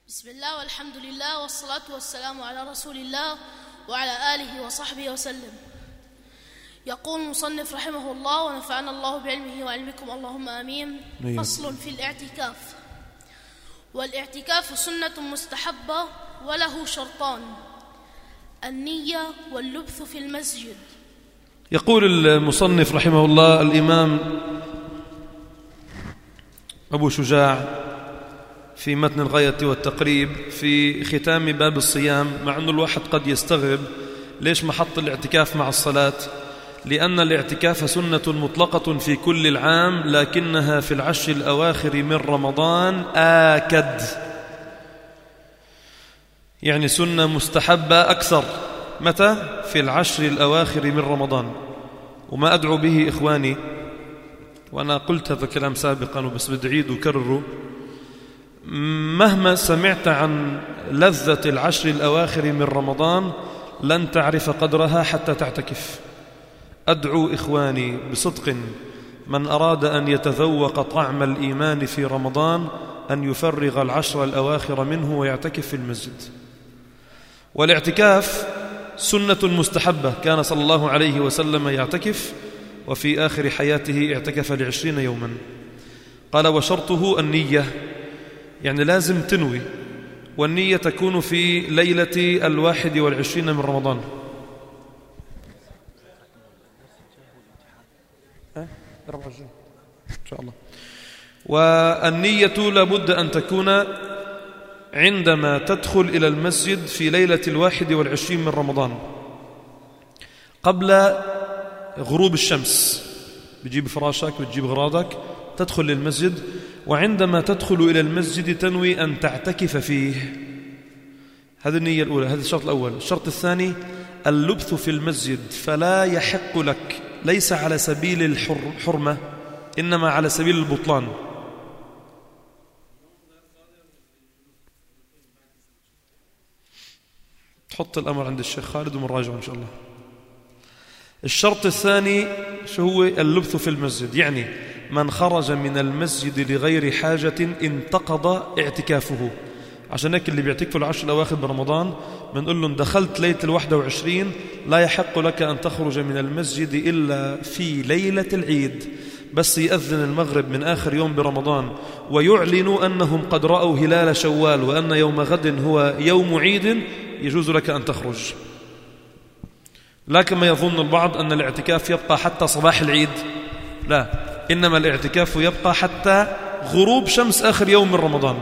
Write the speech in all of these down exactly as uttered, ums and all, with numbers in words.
بسم الله والحمد لله والصلاة والسلام على رسول الله وعلى آله وصحبه وسلم. يقول المصنف رحمه الله ونفعنا الله بعلمه وعلمكم اللهم آمين. فصل في الاعتكاف. والاعتكاف سنة مستحبة وله شرطان: النية واللبث في المسجد. يقول المصنف رحمه الله الإمام أبو شجاع في متن الغاية والتقريب في ختام باب الصيام، مع أن الواحد قد يستغرب ليش ما حط الاعتكاف مع الصلاة، لأن الاعتكاف سنة مطلقة في كل العام، لكنها في العشر الأواخر من رمضان آكد، يعني سنة مستحبة أكثر. متى؟ في العشر الأواخر من رمضان. وما أدعو به إخواني، وأنا قلت هذا الكلام سابقا وبس بدي أعيد وكرره، مهما سمعت عن لذة العشر الأواخر من رمضان لن تعرف قدرها حتى تعتكف. أدعو إخواني بصدق من أراد أن يتذوق طعم الإيمان في رمضان أن يفرغ العشر الأواخر منه ويعتكف في المسجد. والاعتكاف سنة مستحبة، كان صلى الله عليه وسلم يعتكف، وفي آخر حياته اعتكف لعشرين يوما. قال: وشرطه النية، يعني لازم تنوي، والنية تكون في ليلة الواحد والعشرين من رمضان. إن شاء الله. والنية لابد أن تكون عندما تدخل إلى المسجد في ليلة الواحد والعشرين من رمضان قبل غروب الشمس. بتجيب فراشك وتجيب غراضك، تدخل للمسجد، وعندما تدخل إلى المسجد تنوي أن تعتكف فيه. هذه النية الأولى، هذا الشرط الأول. الشرط الثاني اللبث في المسجد، فلا يحق لك، ليس على سبيل الحرمة إنما على سبيل البطلان. تحط الأمر عند الشيخ خالد ومنراجعه إن شاء الله. الشرط الثاني شو هو؟ اللبث في المسجد، يعني من خرج من المسجد لغير حاجة انتقض اعتكافه. عشان هيك اللي بيعتكفوا العشر الأواخر برمضان بنقول لهم دخلت ليلة الواحدة وعشرين، لا يحق لك أن تخرج من المسجد إلا في ليلة العيد، بس يأذن المغرب من آخر يوم برمضان ويعلنوا أنهم قد رأوا هلال شوال وأن يوم غد هو يوم عيد، يجوز لك أن تخرج. لكن ما يظن البعض أن الاعتكاف يبقى حتى صباح العيد، لا، إنما الاعتكاف يبقى حتى غروب شمس آخر يوم من رمضان.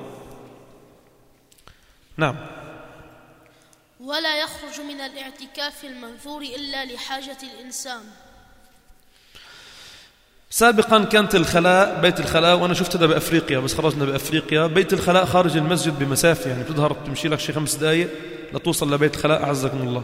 نعم. ولا يخرج من الاعتكاف المنذور إلا لحاجة الإنسان. سابقا كانت الخلاء، بيت الخلاء، وأنا شفت هذا بأفريقيا، بس خرجنا بأفريقيا، بيت الخلاء خارج المسجد بمسافة، يعني بتظهر تمشي لك شي خمس دقائق لتوصل لبيت الخلاء أعزكم الله.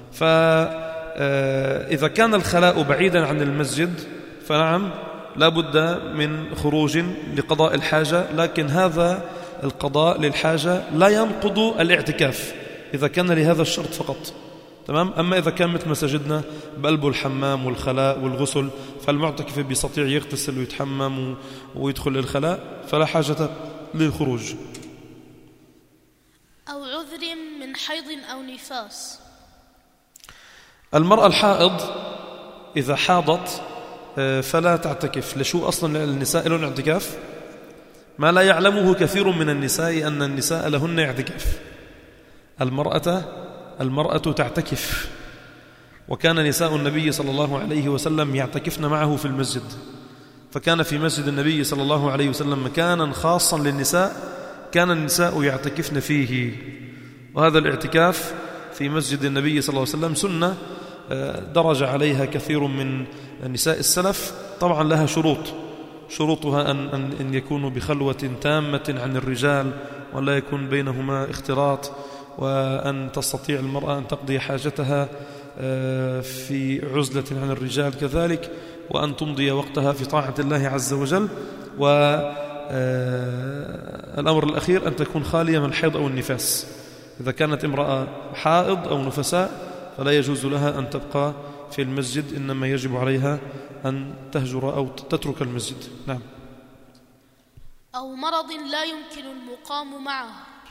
فإذا كان الخلاء بعيدا عن المسجد فنعم لا بد من خروج لقضاء الحاجة، لكن هذا القضاء للحاجة لا ينقض الاعتكاف إذا كان لهذا الشرط فقط. تمام. أما إذا كان مثل مساجدنا بقلبه الحمام والخلاء والغسل، فالمعتكف بيستطيع يغتسل ويتحمم ويدخل الخلاء، فلا حاجة للخروج. أو عذر من حيض أو نفاس. المرأة الحائض إذا حاضت فلا تعتكف. لشو أصلا النساء لهم اعتكاف؟ ما لا يعلمه كثير من النساء أن النساء لهن اعتكاف. المرأة المرأة تعتكف، وكان نساء النبي صلى الله عليه وسلم يعتكفن معه في المسجد، فكان في مسجد النبي صلى الله عليه وسلم مكانا خاصا للنساء كان النساء يعتكفن فيه. وهذا الاعتكاف في مسجد النبي صلى الله عليه وسلم سنة درج عليها كثير من نساء السلف. طبعا لها شروط، شروطها أن, أن, أن يكونوا بخلوة تامة عن الرجال ولا يكون بينهما اختلاط، وأن تستطيع المرأة أن تقضي حاجتها في عزلة عن الرجال كذلك، وأن تمضي وقتها في طاعة الله عز وجل. والأمر الأخير أن تكون خالية من الحيض أو النفاس. إذا كانت امرأة حائض أو نفساء فلا يجوز لها أن تبقى في المسجد، إنما يجب عليها أن تهجر أو تترك المسجد. نعم. أو مرض لا يمكن المقام معه.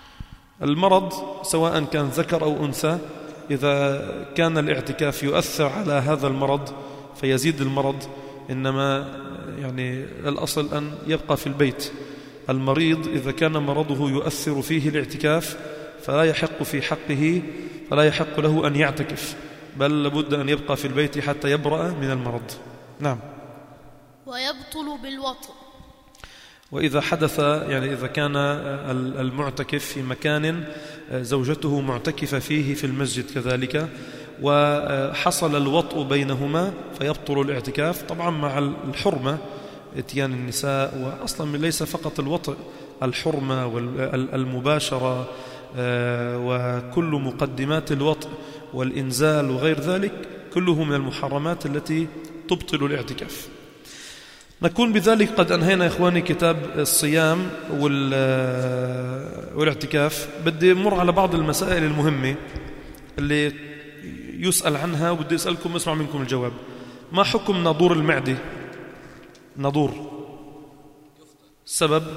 المرض سواء كان ذكر أو أنثى، إذا كان الاعتكاف يؤثر على هذا المرض فيزيد المرض، إنما يعني الأصل أن يبقى في البيت. المريض إذا كان مرضه يؤثر فيه الاعتكاف فلا يحق في حقه فلا يحق له أن يعتكف، بل لابد أن يبقى في البيت حتى يبرأ من المرض. نعم. ويبطل بالوطء. وإذا حدث يعني إذا كان المعتكف في مكان زوجته معتكفة فيه في المسجد كذلك وحصل الوطء بينهما فيبطل الاعتكاف، طبعا مع الحرمة اتيان النساء، وأصلا ليس فقط الوطء، الحرمة والمباشرة وكل مقدمات الوطء والإنزال وغير ذلك كله من المحرمات التي تبطل الاعتكاف. نكون بذلك قد أنهينا إخواني كتاب الصيام والاعتكاف. بدي أمر على بعض المسائل المهمة اللي يسأل عنها وبدي أسألكم أسمع منكم الجواب. ما حكم ناظور المعدة؟ ناظور السبب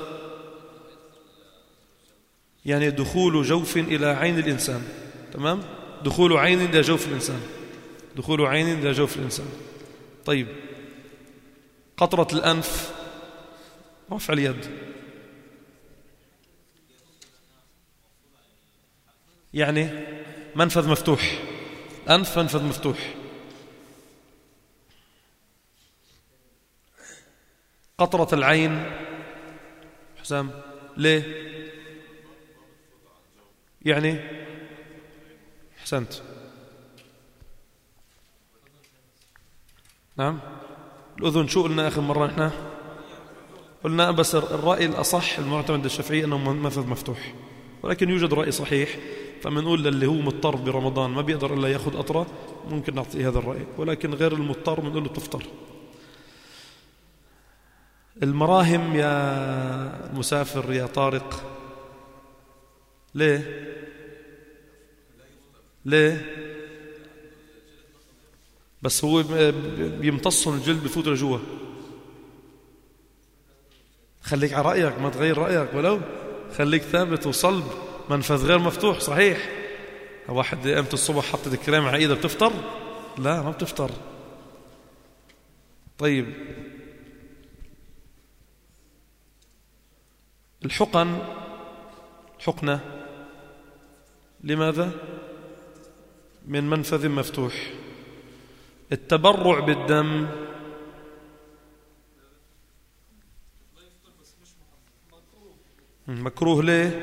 يعني دخول جوف إلى عين الإنسان، تمام؟ دخول عين إلى جوف الإنسان، دخول عين إلى جوف الإنسان. طيب قطرة الأنف، رفع اليد، يعني منفذ مفتوح، أنف منفذ مفتوح. قطرة العين حسام ليه؟ يعني أحسنت. نعم. الأذن شو قلنا آخر مرة نحن؟ قلنا بس الرأي الأصح المعتمد الشافعي أنه منفذ مفتوح، ولكن يوجد رأي صحيح فمنقول للي هو مضطر برمضان ما بيقدر إلا يأخذ قطرة ممكن نعطيه هذا الرأي، ولكن غير المضطر بنقول له تفطر. المراهم يا مسافر يا طارق ليه؟ ليه؟ بس هو بيمتصون الجلد بفوت لجوا. خليك على رأيك ما تغير رأيك، ولو خليك ثابت وصلب. منفذ غير مفتوح صحيح. واحد قامت الصبح حطت الكريم على ايده بتفطر؟ لا ما بتفطر. طيب الحقن، حقنة لماذا؟ من منفذ مفتوح. التبرع بالدم مكروه ليه؟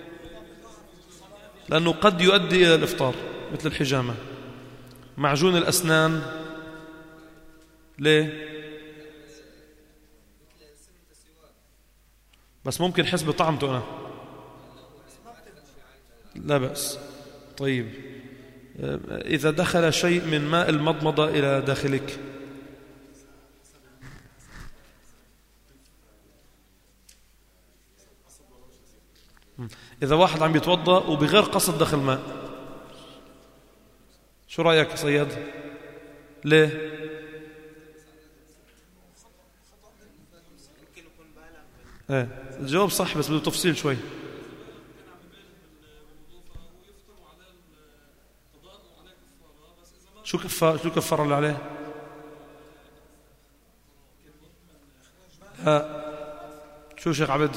لأنه قد يؤدي إلى الإفطار مثل الحجامة. معجون الأسنان ليه؟ بس ممكن حس بطعمته أنا لا بأس. طيب إذا دخل شيء من ماء المضمضة إلى داخلك إذا واحد عم يتوضأ وبغير قصد دخل ماء شو رأيك يا صياد؟ ليه؟ ايه الجواب صح بس بده تفصيل شوي. شو كفار شو كفر اللي عليه؟ ها شو شيخ عبد؟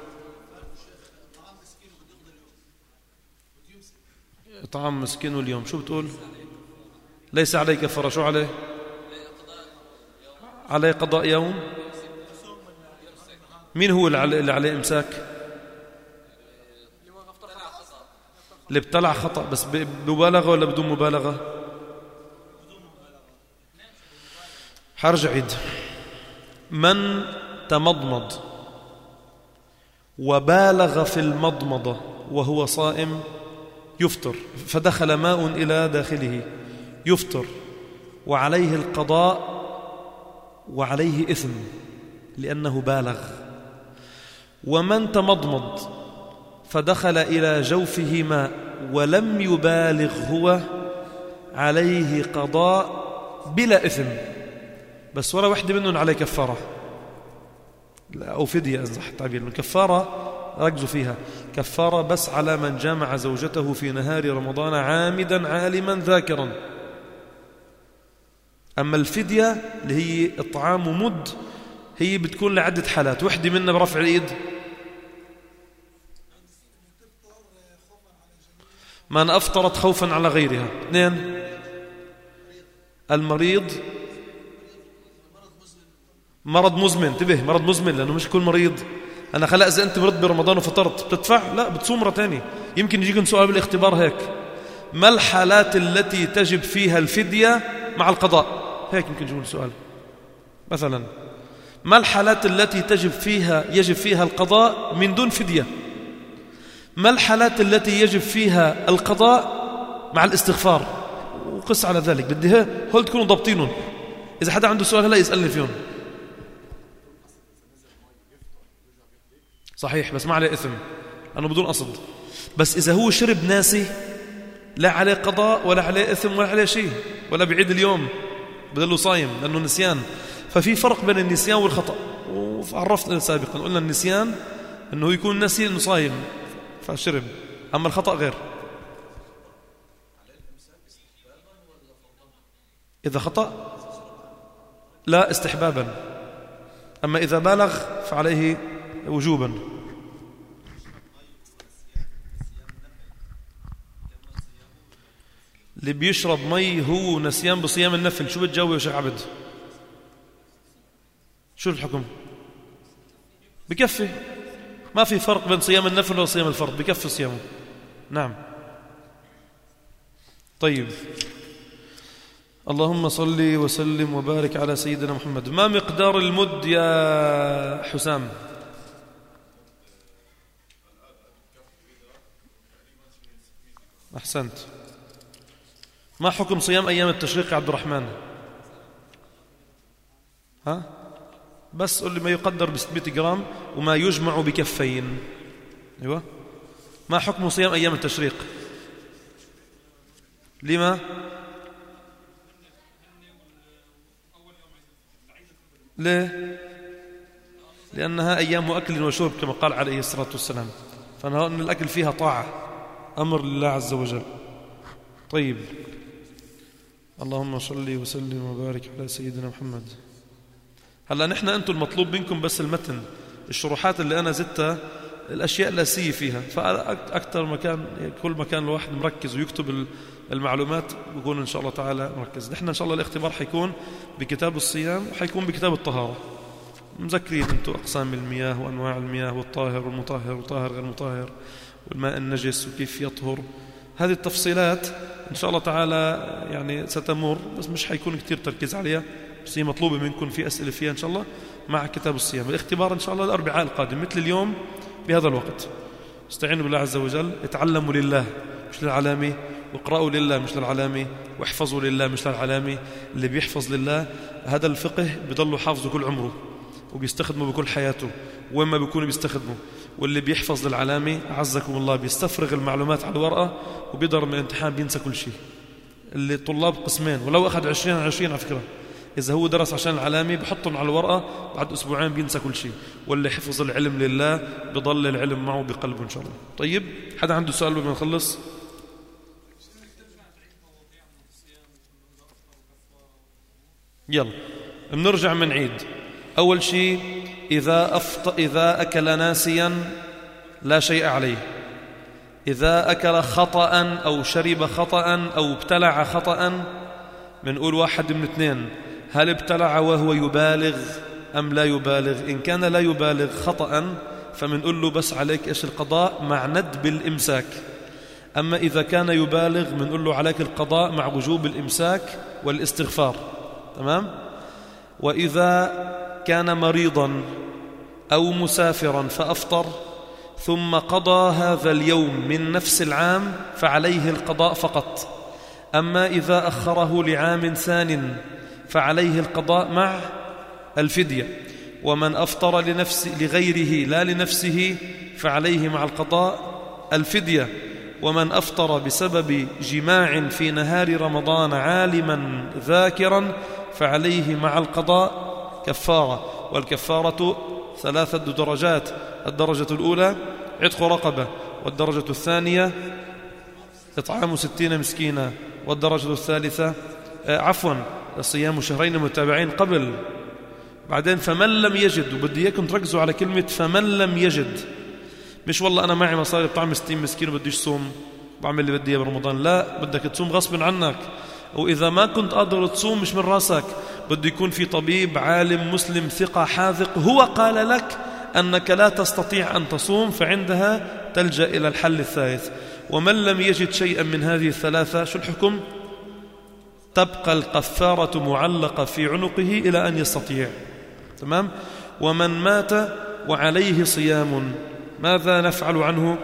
طعام مسكين واليوم شو بتقول؟ ليس عليه كفارة. شو عليه؟ عليه قضاء يوم. مين هو اللي عليه إمساك؟ اللي ابتلع خطأ. بس بمبالغة ولا بدون مبالغة؟ حرج عيد. من تمضمض وبالغ في المضمضة وهو صائم يفطر، فدخل ماء إلى داخله يفطر وعليه القضاء وعليه إثم لأنه بالغ. ومن تمضمض فدخل إلى جوفه ماء ولم يبالغ هو عليه قضاء بلا إثم، بس ولا واحدة منهم عليه كفارة أو فدية. أصح التعبير من كفارة ركزوا فيها، كفارة بس على من جامع زوجته في نهار رمضان عامدا عالما ذاكرا. أما الفدية اللي هي إطعام مد هي بتكون لعدة حالات، وحدة منها برفع الإيد، من أفطرت خوفا على غيرها. اثنين، المريض، مرض مزمن، انتبه مرض مزمن لأنه مش كل مريض. أنا خلق إذا أنت مرض برمضان وفطرت بتدفع؟ لا، بتصوم مرة تانية. يمكن يجيكم سؤال بالاختبار هيك، ما الحالات التي تجب فيها الفدية مع القضاء؟ هيك يمكن يجيكم سؤال مثلا، ما الحالات التي تجب فيها يجب فيها القضاء من دون فدية؟ ما الحالات التي يجب فيها القضاء مع الاستغفار؟ وقس على ذلك، بدي هول تكونوا ضابطينهم. إذا حدا عنده سؤال هلا يسألني فيهم. صحيح، بس ما عليه إثم أنه بدون قصد. بس إذا هو شرب ناسي لا عليه قضاء ولا عليه إثم ولا عليه شيء، ولا بعيد اليوم بدله صايم لأنه نسيان. ففي فرق بين النسيان والخطأ، وعرفنا سابقا قلنا النسيان أنه يكون نسي أنه صايم فشرب، أما الخطأ غير. إذا خطأ لا استحبابا، أما إذا بالغ فعليه وجوبا. اللي بيشرب مي هو نسيان بصيام النفل، شو بتجاوب يا شيخ عبد؟ شو الحكم؟ بكفي، ما في فرق بين صيام النفل وصيام الفرض، بكفي صيامه. نعم. طيب، اللهم صل وسلم وبارك على سيدنا محمد. ما مقدار المد يا حسام؟ أحسنت. ما حكم صيام أيام التشريق يا عبد الرحمن؟ ها؟ بس قل لي ما يقدر ب ستمائة جرام وما يجمع بكفين. أيوة. ما حكم صيام أيام التشريق؟ لما؟ ليه؟ لأنها أيام أكل وشرب كما قال عليه الصلاة والسلام، فأنا أن الأكل فيها طاعة، أمر لله عز وجل. طيب، اللهم صل وسلم وبارك على سيدنا محمد. هلا نحن أنتم المطلوب منكم بس المتن، الشروحات اللي أنا زدتها الأشياء الأساسية فيها، فأكثر مكان كل مكان الواحد مركز ويكتب المعلومات بيكون إن شاء الله تعالى مركز. نحن إن شاء الله الاختبار حيكون بكتاب الصيام وحيكون بكتاب الطهارة. مذكرين أنتم أقسام المياه وأنواع المياه والطاهر والمطهر وطاهر غير مطهر والماء النجس وكيف يطهر. هذه التفصيلات إن شاء الله تعالى يعني ستمر، بس مش حيكون كتير تركيز عليها، بس هي مطلوبة منكم، في أسئلة فيها إن شاء الله مع كتاب الصيام. الاختبار إن شاء الله الأربعاء القادم مثل اليوم بهذا الوقت. استعينوا بالله عز وجل، اتعلموا لله مش للعلامة، واقرأوا لله مش للعلامة، واحفظوا لله مش للعلامة. اللي بيحفظ لله هذا الفقه بيضله حافظه كل عمره وبيستخدمه بكل حياته وين ما بيكون بيستخدمه. واللي بيحفظ للعلامة أعزكم الله بيستفرغ المعلومات على الورقة وبيضرب من الامتحان بينسى كل شيء. اللي طلاب قسمين ولو أخذ عشرين على عشرين على فكرة، إذا هو درس عشان العلامة بحطهم على الورقة بعد أسبوعين بينسى كل شيء. واللي حفظ العلم لله بضل العلم معه بقلبه إن شاء الله. طيب، حدا عنده سؤال قبل ما نخلص؟ يلا بنرجع من عيد. أول شيء إذا أفط... إذا أكل ناسيا لا شيء عليه. إذا أكل خطأ أو شرب خطأ أو ابتلع خطأ بنقول واحد من اثنين، هل ابتلع وهو يبالغ أم لا يبالغ؟ إن كان لا يبالغ خطأ فمنقول له بس عليك إيش القضاء مع ندب الإمساك. أما إذا كان يبالغ بنقول له عليك القضاء مع وجوب الإمساك والاستغفار. تمام؟ وإذا كان مريضا أو مسافرا فأفطر ثم قضى هذا اليوم من نفس العام فعليه القضاء فقط. أما إذا أخره لعام ثان فعليه القضاء مع الفدية. ومن أفطر لنفس لغيره لا لنفسه فعليه مع القضاء الفدية. ومن أفطر بسبب جماع في نهار رمضان عالما ذاكرا فعليه مع القضاء كفارة. والكفارة ثلاثة درجات: الدرجة الأولى عتق رقبة. والدرجة الثانية إطعام ستين مسكينا. والدرجة الثالثة آه عفوا صيام شهرين متابعين قبل. بعدين فمن لم يجد، وبدي إياكم تركزوا على كلمة فمن لم يجد، مش والله أنا معي مصاري بطعم ستين مسكين وبديش صوم بعمل اللي بدي إياه برمضان، لا، بدك تصوم غصب عنك. وإذا ما كنت قادر تصوم مش من راسك، بده يكون في طبيب عالم مسلم ثقة حاذق هو قال لك أنك لا تستطيع أن تصوم، فعندها تلجأ إلى الحل الثالث. ومن لم يجد شيئا من هذه الثلاثة شو الحكم؟ تبقى القفارة معلقة في عنقه إلى أن يستطيع. تمام؟ ومن مات وعليه صيام ماذا نفعل عنه؟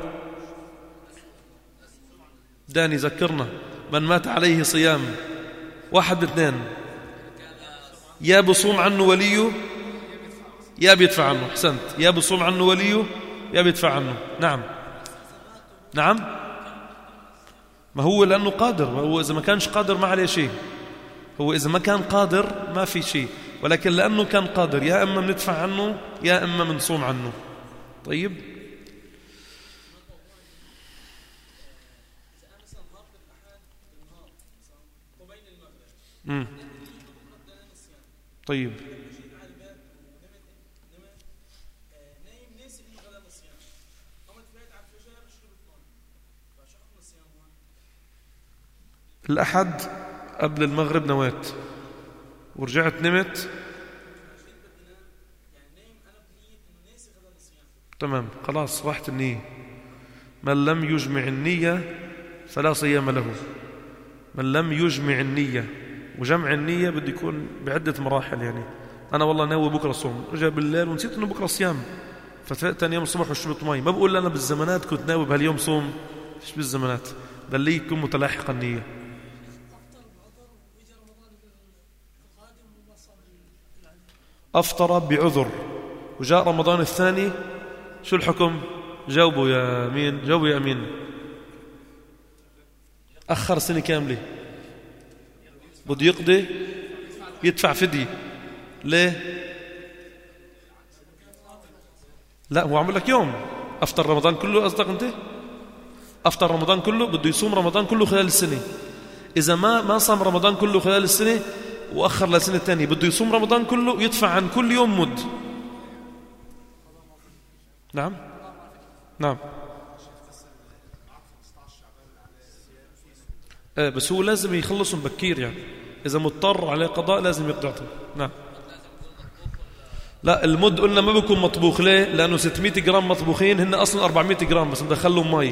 داني ذكرنا. من مات عليه صيام، واحد باثنين، يا بصوم عنه وليه يا بيدفع عنه. احسنت، يا بصوم عنه وليه يا بيدفع عنه. نعم نعم، ما هو لأنه قادر، هو إذا ما كانش قادر ما عليه شيء، هو إذا ما كان قادر ما في شيء، ولكن لأنه كان قادر يا إما بندفع عنه يا إما بنصوم عنه. طيب، مم. طيب الأحد قبل المغرب نويت ورجعت نمت، تمام خلاص راحت النية. من لم يجمع النية فلا صيام له. من لم يجمع النية، وجمع النية بده يكون بعدة مراحل. يعني أنا والله ناوي بكرة صوم، رجع بالليل ونسيت أنه بكرة صيام، فتفقت ثاني يوم الصبح وشربت مي، ما بقول أنا بالزمانات كنت ناوي بهاليوم صوم، فيش بالزمانات، بل لي يكون متلاحق النية. أفطر بعذر وجاء رمضان الثاني، شو الحكم؟ جاوبوا يا أمين، جاوبوا يا أمين. أخر سنة كاملة، بده يقضي، يدفع فدية. ليه؟ لا، هو عمل لك يوم أفطر رمضان كله. قصدك أنت أفطر رمضان كله، بده يصوم رمضان كله خلال السنة. إذا ما ما صام رمضان كله خلال السنة وأخر لسنة تانية، بده يصوم رمضان كله ويدفع عن كل يوم مد. نعم نعم آه بس هو لازم يخلصهم بكير، يعني إذا مضطر عليه قضاء لازم يقضعهم. نعم. لا، المد قلنا ما بيكون مطبوخ. ليه؟ لأنه ستمائة جرام مطبوخين، هن أصلا أربعمائة جرام بس مدخلهم مي.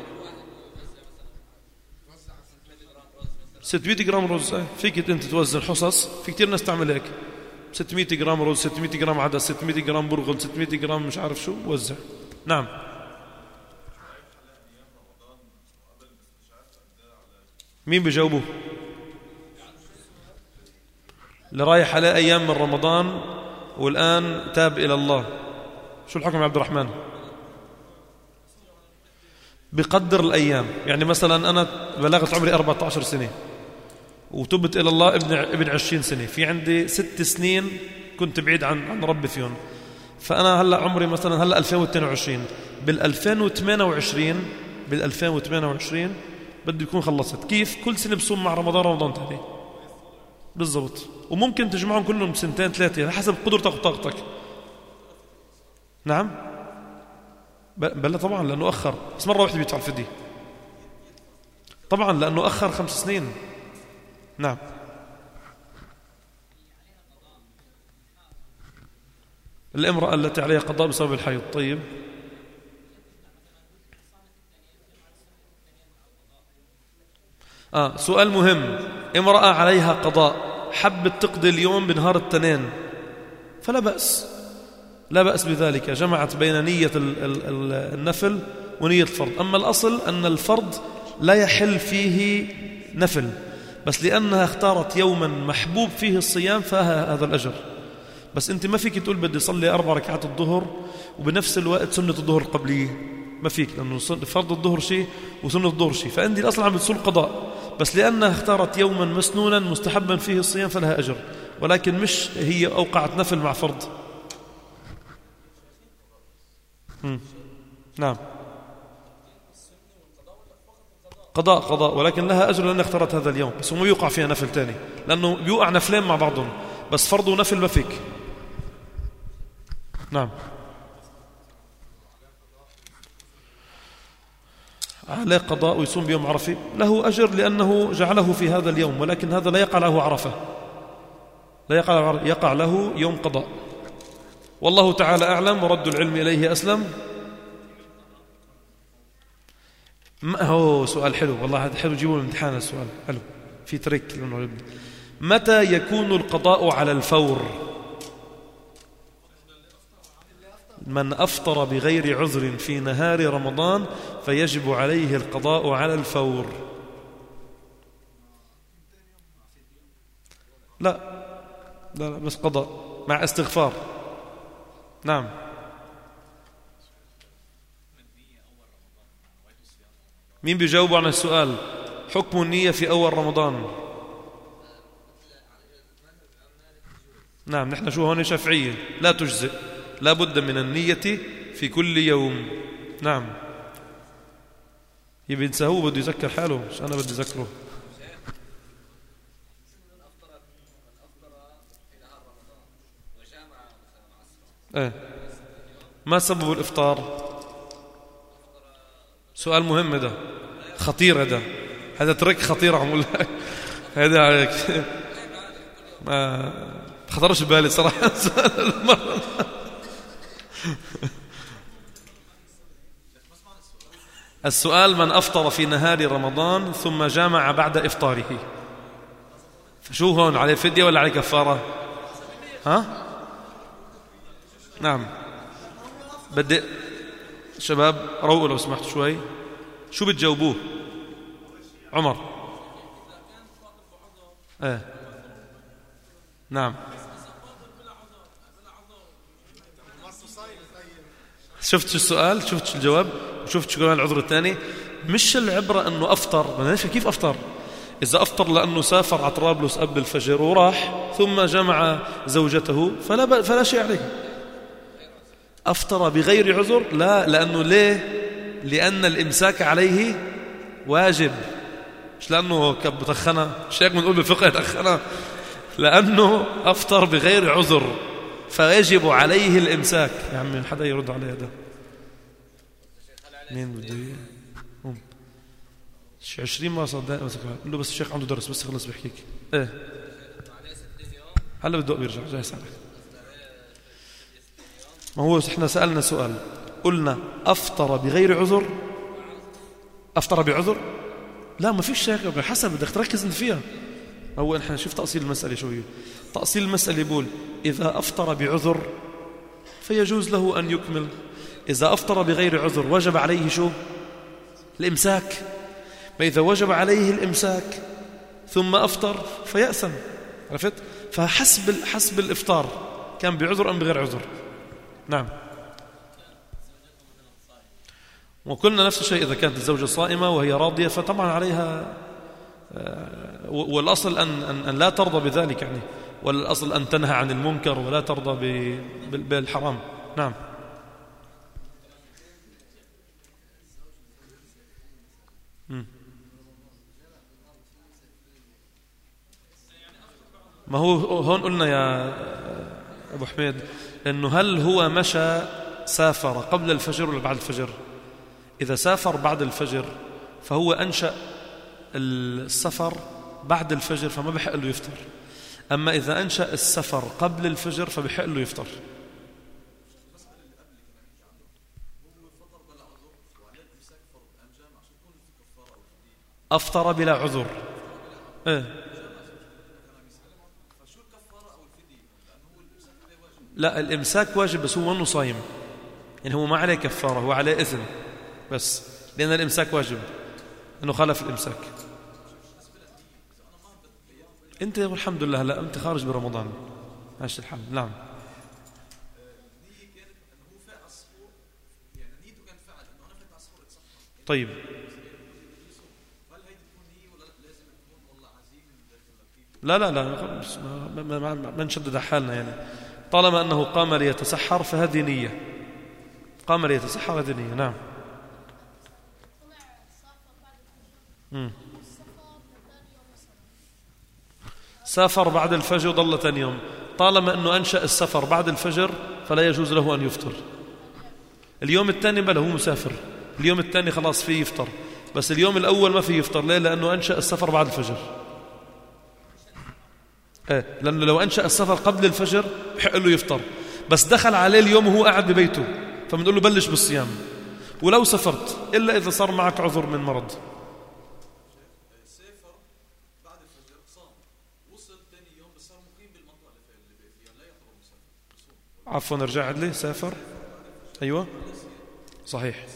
ستمائة جرام رز فيك أنت توزن حصص، في كتير ناس تعمل هيك، ستمائة جرام رز، ستمائة جرام عدس، ستمائة جرام برغل، ستمائة جرام مش عارف شو، وزع. نعم. مين بيجاوبه؟ اللي رايح على أيام من رمضان والآن تاب إلى الله، شو الحكم يا عبد الرحمن؟ بقدر الأيام. يعني مثلا أنا بلغت عمري أربعة عشر سنة وتبت إلى الله ابن ابن عشرين سنة، في عندي ست سنين كنت بعيد عن عن ربي فيهم، فأنا هلا عمري مثلا هلا ألفين واثنين وعشرين، بالألفين وثمانية وعشرين بالألفين وثمانية وعشرين بدي يكون خلصت. كيف؟ كل سنة بصوم مع رمضان رمضان تاني بالضبط، وممكن تجمعهم كلهم بسنتين ثلاثة حسب قدرتك وطاقتك. نعم. بلا طبعا لأنه أخر، بس مرة واحدة بيدفع الفدية طبعا لأنه أخر خمس سنين. نعم. الامرأة التي عليها قضاء بسبب الحيض. طيب، آه سؤال مهم. امرأة عليها قضاء حبت تقضي اليوم بنهار التنين فلا بأس، لا بأس بذلك، جمعت بين نية النفل ونية الفرض. أما الأصل أن الفرض لا يحل فيه نفل، بس لأنها اختارت يوما محبوب فيه الصيام فهذا الأجر. بس أنت ما فيك تقول بدي صلي أربع ركعات الظهر وبنفس الوقت سنة الظهر القبلية، ما فيك، لأنه فرض الظهر شيء وسنة الظهر شيء، فأنت الأصل عم بتصل قضاء، بس لأنها اختارت يوما مسنونا مستحبا فيه الصيام فلها أجر، ولكن مش هي أوقعت نفل مع فرض. مم. نعم. قضاء قضاء، ولكن لها أجر لأن اختارت هذا اليوم، بس هو ما بيوقع فيها نفل تاني، لأنه بيوقع نفلين مع بعضهم، بس فرض ونفل ما فيك. نعم. عليه قضاء ويصوم بيوم عرفة، له أجر لأنه جعله في هذا اليوم، ولكن هذا لا يقع له عرفة، لا يقع, يقع له يوم قضاء. والله تعالى أعلم، ورد العلم إليه أسلم. ما هو سؤال حلو والله، هذا حلو، جيبوا الامتحان السؤال حلو، في تريك. متى يكون القضاء على الفور؟ من أفطر بغير عذر في نهار رمضان فيجب عليه القضاء على الفور. لا لا, لا بس قضاء مع استغفار. نعم. مين بيجاوب عن السؤال؟ حكم النية في أول رمضان. نعم، نحن شو هون شافعية، لا تجزئ، لا بد من النية في كل يوم. نعم. يبي ينسى، هو بده يذكر حاله، مش أنا بدي أذكره. ايه ما سبب الإفطار؟ سؤال مهم، هذا خطير، هذا هذا ترك خطير عمول هذا عليك ما خطرش بالي صراحة. السؤال: من أفطر في نهار رمضان ثم جامع بعد إفطاره، فشو هون، عليه فدية ولا عليه كفارة؟ ها؟ نعم. بدي شباب روقوا لو سمحت شوي، شو بتجاوبوه؟ عمر. ايه نعم. شفت شو السؤال، شفت شو الجواب، وشفت شو كمان العذر الثاني. مش العبرة انه افطر، كيف افطر؟ اذا افطر لانه سافر على طرابلس قبل الفجر وراح ثم جمع زوجته فلا ب... فلا شيء عليه. افطر بغير عذر، لا، لانه ليه؟ لان الامساك عليه واجب، مش لانه بتخنى، مش هيك بنقول بالفقه تخنى، لانه افطر بغير عذر فيجب عليه الامساك. يا عمي حدا يرد علي هذا؟ مين بده قوم شي عشرين ما صدق قول له بس الشيخ عنده درس، بس خلص بحكيك. ايه هلا بده يرجع جاي يسالك. ما هو احنا سالنا سؤال، قلنا افطر بغير عذر، افطر بعذر، لا ما فيش هيك، حسب بدك تركز انت فيها. هو احنا شوف تأصيل المسألة شو هي. تأصيل المسألة يقول إذا أفطر بعذر فيجوز له أن يكمل، إذا أفطر بغير عذر وجب عليه شو؟ الإمساك. فإذا وجب عليه الإمساك ثم أفطر فيأثم، عرفت؟ فحسب حسب الإفطار كان بعذر أم بغير عذر. نعم. وقلنا نفس الشيء، إذا كانت الزوجة صائمة وهي راضية فطبعا عليها، والأصل أن, أن, أن لا ترضى بذلك يعني، والأصل أن تنهى عن المنكر ولا ترضى بالحرام. نعم. ما هو هون قلنا يا أبو حميد أنه هل هو مشى سافر قبل الفجر ولا بعد الفجر؟ إذا سافر بعد الفجر فهو أنشأ السفر بعد الفجر فما بحق له يفطر، أما إذا أنشأ السفر قبل الفجر فبحق له يفطر. أفطر بلا عذر. إيه؟ لا، الإمساك واجب بس هو أنه صايم، يعني هو ما عليه كفارة، هو عليه إثم بس، لأن الإمساك واجب، أنه خالف الإمساك. أنت والحمد لله لا أنت خارج برمضان ماشي الحال. نعم. طيب لا لا لا ما, ما, ما نشدد حالنا يعني، طالما أنه قام ليتسحر فهذه نية، قام ليتسحر هذه نية. نعم. مم. سافر بعد الفجر ضل ثاني يوم، طالما أنه أنشأ السفر بعد الفجر فلا يجوز له أن يفطر. اليوم الثاني بلا هو مسافر، اليوم الثاني خلاص فيه يفطر، بس اليوم الأول ما فيه يفطر. ليه؟ لأنه أنشأ السفر بعد الفجر. ايه، لأنه لو أنشأ السفر قبل الفجر بحق له يفطر، بس دخل عليه اليوم وهو قاعد ببيته فبنقول له بلش بالصيام. ولو سافرت إلا إذا صار معك عذر من مرض. سافر بعد الفجر صام، وصل ثاني يوم بس صار مقيم بالمنطقة اللي فيها لا يعتبر مسافر. عفوا ارجع لي. سافر أيوة صحيح.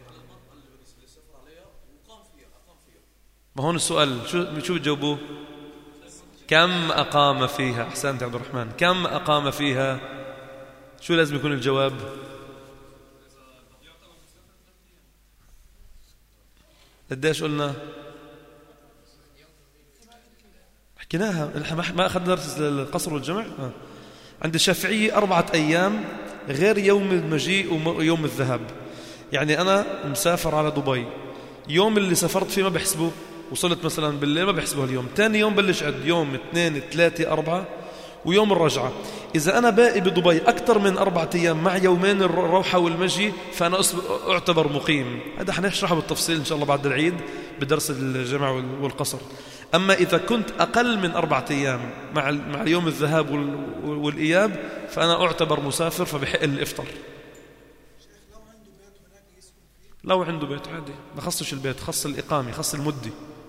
ما هون السؤال شو شو بتجاوبوه؟ كم أقام فيها؟ أحسنت يا عبد الرحمن. كم أقام فيها؟ شو لازم يكون الجواب؟ قديش قلنا؟ حكيناها ما أخذنا درس القصر والجمع. آه. عند الشافعية أربعة أيام غير يوم المجيء ويوم الذهاب. يعني أنا مسافر على دبي، يوم اللي سافرت فيه ما بحسبه، وصلت مثلا بالليل ما بحسبه اليوم، تاني يوم بلش عد يوم اثنين ثلاثة أربعة ويوم الرجعة. إذا أنا باقي بدبي أكثر من أربعة أيام مع يومين الروحة والمجي فأنا أعتبر مقيم. هذا حنشرحه بالتفصيل إن شاء الله بعد العيد بدرس الجمع والقصر. أما إذا كنت أقل من أربعة أيام مع مع يوم الذهاب والإياب فأنا أعتبر مسافر فبحق الإفطار. لو عنده بيت عادي، ما خصش البيت، خص الإقامة، خص المدة.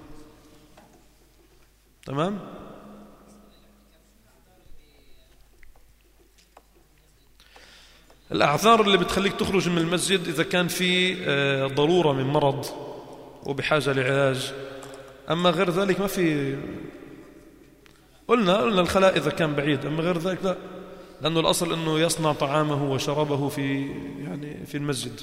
تمام. الأعذار اللي بتخليك تخرج من المسجد إذا كان في ضرورة من مرض وبحاجة لعلاج، أما غير ذلك ما في. قلنا قلنا الخلاء إذا كان بعيد، أما غير ذلك لا، لأنه الأصل أنه يصنع طعامه وشرابه في يعني في المسجد.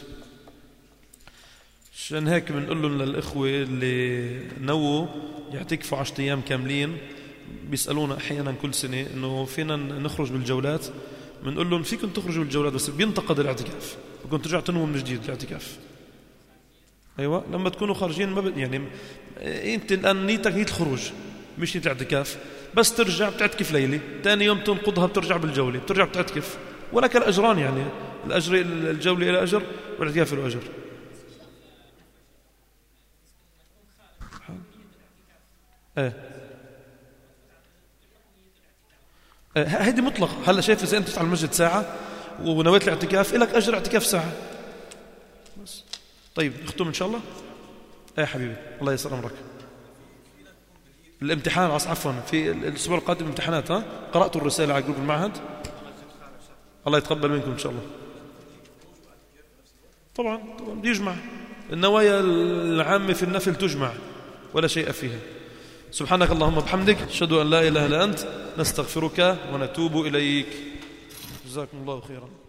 عشان هيك بنقول لهم للإخوة اللي نووا يعتكفوا عشرة أيام كاملين، بيسألونا أحيانا كل سنة إنه فينا نخرج بالجولات، بنقول لهم فيكم تخرجوا بالجولات بس بينتقد الاعتكاف، بدكم ترجعوا تنووا من جديد الاعتكاف. أيوة، لما تكونوا خارجين ما ب... يعني أنت الآن نيتك نية الخروج مش نية الاعتكاف، بس ترجع بتعتكف ليلة، ثاني يوم تنقضها بترجع بالجولة، بترجع بتعتكف، ولك الأجران. يعني الأجر الجولة إلى أجر والاعتكاف له أجر. ايه هيدي مطلقة. هلا شايف إذا أنت على المسجد ساعة ونويت الاعتكاف إلك أجر اعتكاف ساعة بس. طيب نختم إن شاء الله. ايه حبيبي الله يسر أمرك. الامتحان عفوا في الأسبوع القادم امتحانات. ها قرأتوا الرسالة على جروب المعهد؟ الله يتقبل منكم إن شاء الله. طبعا طبعا يجمع النوايا العامة في النفل تجمع ولا شيء فيها. سبحانك اللهم وبحمدك، أشهد أن لا إله إلا أنت، نستغفرك ونتوب إليك. جزاكم الله خيرا.